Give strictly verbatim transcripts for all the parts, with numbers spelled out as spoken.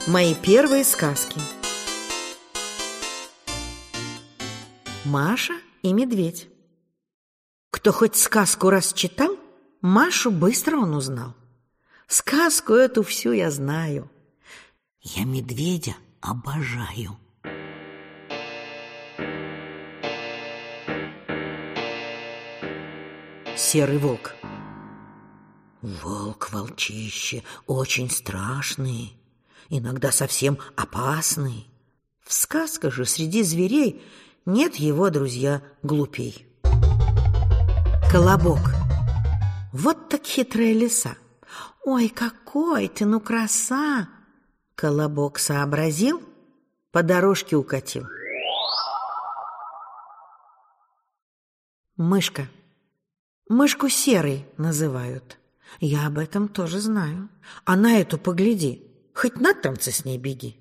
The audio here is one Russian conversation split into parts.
Мои первые сказки. Маша и медведь. Кто хоть сказку раз читал, Машу быстро он узнал. Сказку эту всю я знаю. Я медведя обожаю. Серый волк. Волк-волчище очень страшный, иногда совсем опасный. В сказках же среди зверей нет его, друзья, глупей. Колобок. Вот так хитрая лиса. Ой, какой ты, ну краса! Колобок сообразил, по дорожке укатил. Мышка. Мышку серой называют. Я об этом тоже знаю. А на эту погляди, хоть на танцы с ней беги.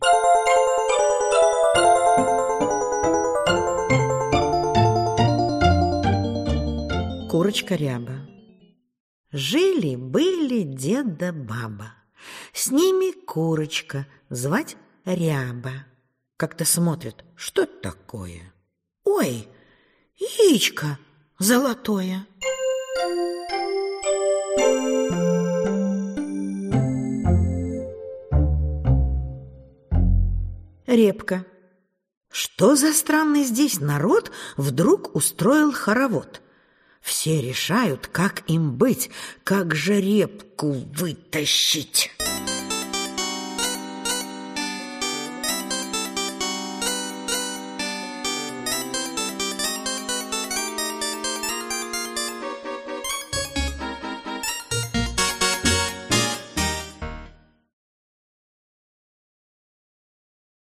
Курочка Ряба. Жили-были дед да баба. С ними курочка, звать Ряба. Как-то смотрят, что это такое? Ой, яичко золотое. Репка. Что за странный здесь народ вдруг устроил хоровод? Все решают, как им быть, как же репку вытащить.